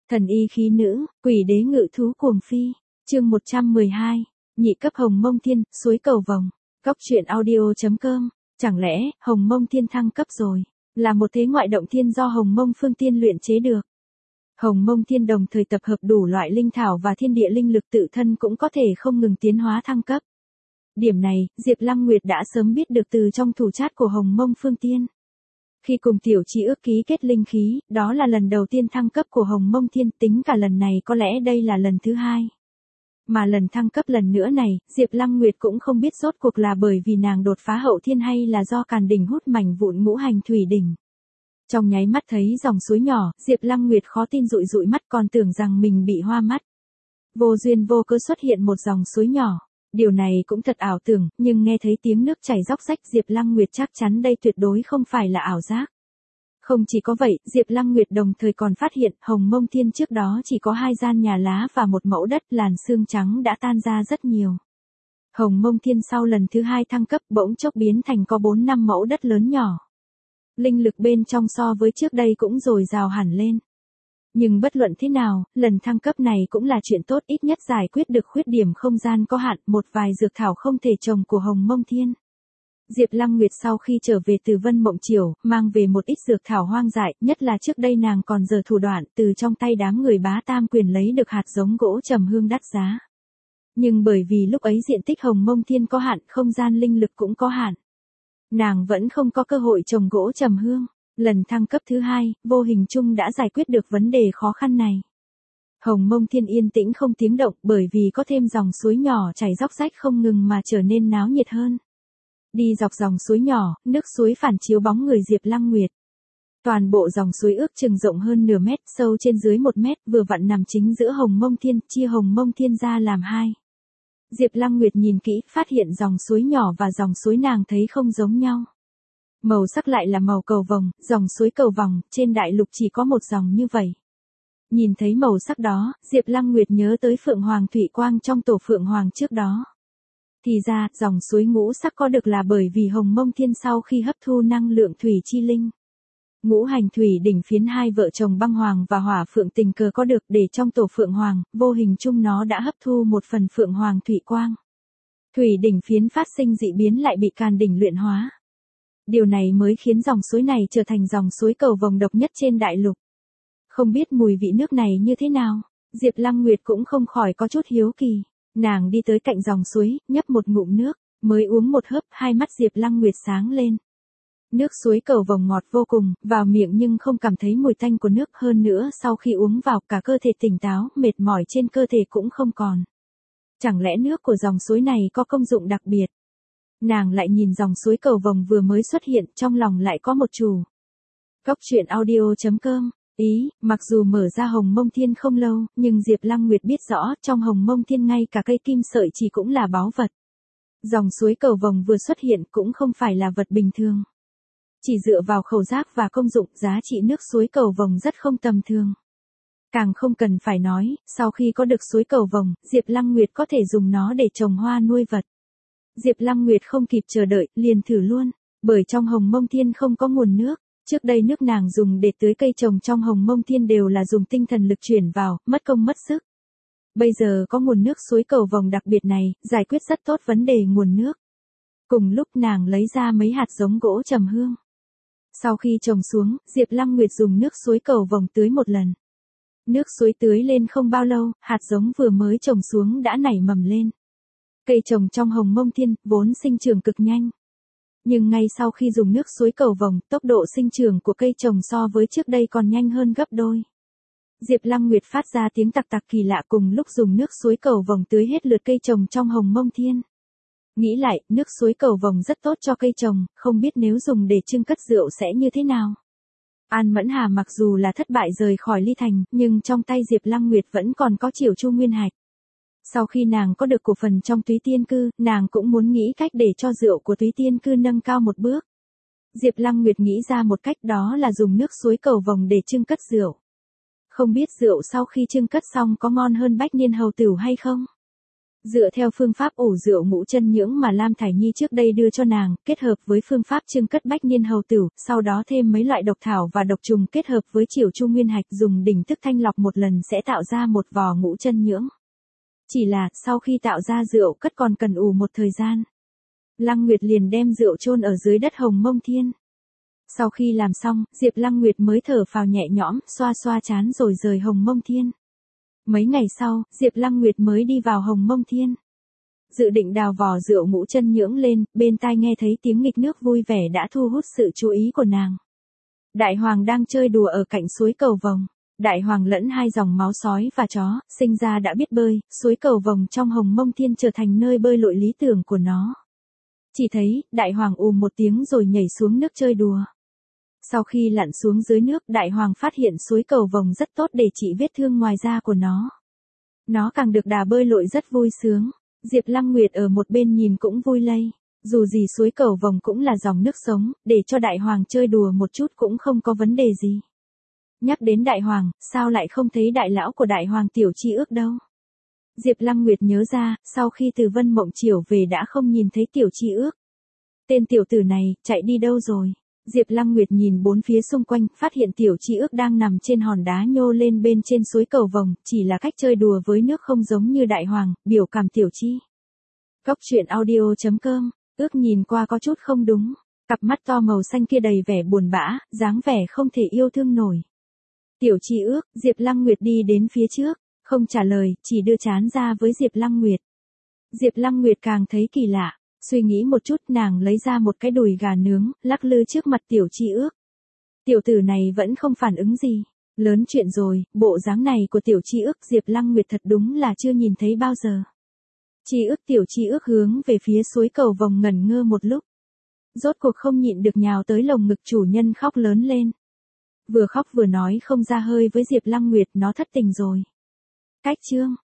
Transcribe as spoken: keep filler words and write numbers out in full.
Thần y khí nữ, quỷ đế ngự thú cuồng phi. Chương một trăm mười hai. Nhị cấp Hồng Mông Thiên, suối cầu vồng. Góc truyện audio.com. Chẳng lẽ Hồng Mông Thiên thăng cấp rồi? Là một thế ngoại động thiên do Hồng Mông Phương Tiên luyện chế được. Hồng Mông Thiên đồng thời tập hợp đủ loại linh thảo và thiên địa linh lực, tự thân cũng có thể không ngừng tiến hóa thăng cấp. Điểm này, Diệp Lăng Nguyệt đã sớm biết được từ trong thủ chát của Hồng Mông Phương Tiên. Khi cùng Tiểu Chi ước ký kết linh khí, đó là lần đầu tiên thăng cấp của Hồng Mông Thiên, tính cả lần này có lẽ đây là lần thứ hai. Mà lần thăng cấp lần nữa này, Diệp Lăng Nguyệt cũng không biết rốt cuộc là bởi vì nàng đột phá hậu thiên hay là do càn đỉnh hút mảnh vụn ngũ hành thủy đỉnh. Trong nháy mắt thấy dòng suối nhỏ, Diệp Lăng Nguyệt khó tin dụi dụi mắt, còn tưởng rằng mình bị hoa mắt. Vô duyên vô cớ xuất hiện một dòng suối nhỏ. Điều này cũng thật ảo tưởng, nhưng nghe thấy tiếng nước chảy róc rách, Diệp Lăng Nguyệt chắc chắn đây tuyệt đối không phải là ảo giác. Không chỉ có vậy, Diệp Lăng Nguyệt đồng thời còn phát hiện Hồng Mông Thiên trước đó chỉ có hai gian nhà lá và một mẫu đất, làn xương trắng đã tan ra rất nhiều. Hồng Mông Thiên sau lần thứ hai thăng cấp bỗng chốc biến thành có bốn năm mẫu đất lớn nhỏ. Linh lực bên trong so với trước đây cũng dồi dào hẳn lên. Nhưng bất luận thế nào, lần thăng cấp này cũng là chuyện tốt, ít nhất giải quyết được khuyết điểm không gian có hạn, một vài dược thảo không thể trồng của Hồng Mông Thiên. Diệp Lăng Nguyệt sau khi trở về từ Vân Mộng Triều, mang về một ít dược thảo hoang dại, nhất là trước đây nàng còn giở thủ đoạn từ trong tay đám người Bá Tam Quyền lấy được hạt giống gỗ trầm hương đắt giá. Nhưng bởi vì lúc ấy diện tích Hồng Mông Thiên có hạn, không gian linh lực cũng có hạn, nàng vẫn không có cơ hội trồng gỗ trầm hương. Lần thăng cấp thứ hai, vô hình chung đã giải quyết được vấn đề khó khăn này. Hồng Mông Thiên yên tĩnh không tiếng động, bởi vì có thêm dòng suối nhỏ chảy róc rách không ngừng mà trở nên náo nhiệt hơn. Đi dọc dòng suối nhỏ, nước suối phản chiếu bóng người Diệp Lăng Nguyệt. Toàn bộ dòng suối ước chừng rộng hơn nửa mét, sâu trên dưới một mét, vừa vặn nằm chính giữa Hồng Mông Thiên, chia Hồng Mông Thiên ra làm hai. Diệp Lăng Nguyệt nhìn kỹ, phát hiện dòng suối nhỏ và dòng suối nàng thấy không giống nhau. Màu sắc lại là màu cầu vồng, dòng suối cầu vòng, trên đại lục chỉ có một dòng như vậy. Nhìn thấy màu sắc đó, Diệp Lăng Nguyệt nhớ tới Phượng Hoàng Thủy Quang trong tổ Phượng Hoàng trước đó. Thì ra, dòng suối ngũ sắc có được là bởi vì Hồng Mông Thiên sau khi hấp thu năng lượng thủy chi linh. Ngũ hành thủy đỉnh phiến hai vợ chồng băng hoàng và hỏa phượng tình cờ có được, để trong tổ Phượng Hoàng, vô hình chung nó đã hấp thu một phần Phượng Hoàng Thủy Quang. Thủy đỉnh phiến phát sinh dị biến lại bị càn đỉnh luyện hóa. Điều này mới khiến dòng suối này trở thành dòng suối cầu vồng độc nhất trên đại lục. Không biết mùi vị nước này như thế nào, Diệp Lăng Nguyệt cũng không khỏi có chút hiếu kỳ. Nàng đi tới cạnh dòng suối, nhấp một ngụm nước, mới uống một hớp, hai mắt Diệp Lăng Nguyệt sáng lên. Nước suối cầu vồng ngọt vô cùng, vào miệng nhưng không cảm thấy mùi tanh của nước, hơn nữa sau khi uống vào cả cơ thể tỉnh táo, mệt mỏi trên cơ thể cũng không còn. Chẳng lẽ nước của dòng suối này có công dụng đặc biệt? Nàng lại nhìn dòng suối cầu vồng vừa mới xuất hiện, trong lòng lại có một chủ. Góc truyện audio.com. Ý, mặc dù mở ra Hồng Mông Thiên không lâu, nhưng Diệp Lăng Nguyệt biết rõ, trong Hồng Mông Thiên ngay cả cây kim sợi chỉ cũng là báu vật. Dòng suối cầu vồng vừa xuất hiện cũng không phải là vật bình thường. Chỉ dựa vào khẩu giác và công dụng, giá trị nước suối cầu vồng rất không tầm thường. Càng không cần phải nói, sau khi có được suối cầu vồng, Diệp Lăng Nguyệt có thể dùng nó để trồng hoa nuôi vật. Diệp Lăng Nguyệt không kịp chờ đợi, liền thử luôn, bởi trong Hồng Mông Thiên không có nguồn nước. Trước đây nước nàng dùng để tưới cây trồng trong Hồng Mông Thiên đều là dùng tinh thần lực chuyển vào, mất công mất sức. Bây giờ có nguồn nước suối cầu vồng đặc biệt này, giải quyết rất tốt vấn đề nguồn nước. Cùng lúc nàng lấy ra mấy hạt giống gỗ trầm hương. Sau khi trồng xuống, Diệp Lăng Nguyệt dùng nước suối cầu vồng tưới một lần. Nước suối tưới lên không bao lâu, hạt giống vừa mới trồng xuống đã nảy mầm lên. Cây trồng trong Hồng Mông Thiên vốn sinh trưởng cực nhanh. Nhưng ngay sau khi dùng nước suối cầu vồng, tốc độ sinh trưởng của cây trồng so với trước đây còn nhanh hơn gấp đôi. Diệp Lăng Nguyệt phát ra tiếng tặc tặc kỳ lạ cùng lúc dùng nước suối cầu vồng tưới hết lượt cây trồng trong Hồng Mông Thiên. Nghĩ lại, nước suối cầu vồng rất tốt cho cây trồng, không biết nếu dùng để trưng cất rượu sẽ như thế nào. An Mẫn Hà mặc dù là thất bại rời khỏi Ly Thành, nhưng trong tay Diệp Lăng Nguyệt vẫn còn có Chiểu Chu Nguyên Hạch. Sau khi nàng có được cổ phần trong Túy Tiên Cư, nàng cũng muốn nghĩ cách để cho rượu của Túy Tiên Cư nâng cao một bước. Diệp Lăng Nguyệt nghĩ ra một cách, đó là dùng nước suối cầu vồng để trưng cất rượu. Không biết rượu sau khi trưng cất xong có ngon hơn Bách Niên Hầu Tửu hay không? Dựa theo phương pháp ủ rượu ngũ chân nhưỡng mà Lam Thải Nhi trước đây đưa cho nàng, kết hợp với phương pháp trưng cất bách niên hầu tử, sau đó thêm mấy loại độc thảo và độc trùng kết hợp với chiểu chu nguyên hạch dùng đỉnh thức thanh lọc một lần sẽ tạo ra một vò ngũ chân nhưỡng. Chỉ là, sau khi tạo ra rượu cất còn cần ủ một thời gian. Lăng Nguyệt liền đem rượu chôn ở dưới đất Hồng Mông Thiên. Sau khi làm xong, Diệp Lăng Nguyệt mới thở phào nhẹ nhõm, xoa xoa trán rồi rời Hồng Mông Thiên. Mấy ngày sau, Diệp Lăng Nguyệt mới đi vào Hồng Mông Thiên. Dự định đào vò rượu ngũ chân nhưỡng lên, bên tai nghe thấy tiếng nghịch nước vui vẻ đã thu hút sự chú ý của nàng. Đại Hoàng đang chơi đùa ở cạnh suối cầu vồng. Đại Hoàng lẫn hai dòng máu sói và chó, sinh ra đã biết bơi, suối cầu vồng trong Hồng Mông Thiên trở thành nơi bơi lội lý tưởng của nó. Chỉ thấy, Đại Hoàng ù một tiếng rồi nhảy xuống nước chơi đùa. Sau khi lặn xuống dưới nước, Đại Hoàng phát hiện suối cầu vồng rất tốt để trị vết thương ngoài da của nó. Nó càng được đà bơi lội rất vui sướng. Diệp Lăng Nguyệt ở một bên nhìn cũng vui lây. Dù gì suối cầu vồng cũng là dòng nước sống, để cho Đại Hoàng chơi đùa một chút cũng không có vấn đề gì. Nhắc đến Đại Hoàng, sao lại không thấy đại lão của Đại Hoàng Tiểu Chi Ước đâu? Diệp Lăng Nguyệt nhớ ra, sau khi từ Vân Mộng Triều về đã không nhìn thấy Tiểu Chi Ước. Tên tiểu tử này, chạy đi đâu rồi? Diệp Lăng Nguyệt nhìn bốn phía xung quanh, phát hiện Tiểu Chi Ước đang nằm trên hòn đá nhô lên bên trên suối cầu vồng, chỉ là cách chơi đùa với nước không giống như Đại Hoàng, biểu cảm Tiểu Chi. Cốc truyện audio chấm com, Ước nhìn qua có chút không đúng, cặp mắt to màu xanh kia đầy vẻ buồn bã, dáng vẻ không thể yêu thương nổi. Tiểu Chi Ước, Diệp Lăng Nguyệt đi đến phía trước, không trả lời, chỉ đưa trán ra với Diệp Lăng Nguyệt. Diệp Lăng Nguyệt càng thấy kỳ lạ, suy nghĩ một chút nàng lấy ra một cái đùi gà nướng, lắc lư trước mặt Tiểu Chi Ước. Tiểu tử này vẫn không phản ứng gì, lớn chuyện rồi, bộ dáng này của Tiểu Chi Ước Diệp Lăng Nguyệt thật đúng là chưa nhìn thấy bao giờ. Chi Ước Tiểu Chi Ước hướng về phía suối cầu vồng ngẩn ngơ một lúc. Rốt cuộc không nhịn được nhào tới lồng ngực chủ nhân khóc lớn lên. Vừa khóc vừa nói không ra hơi với Diệp Lăng Nguyệt, nó thất tình rồi. Cách chương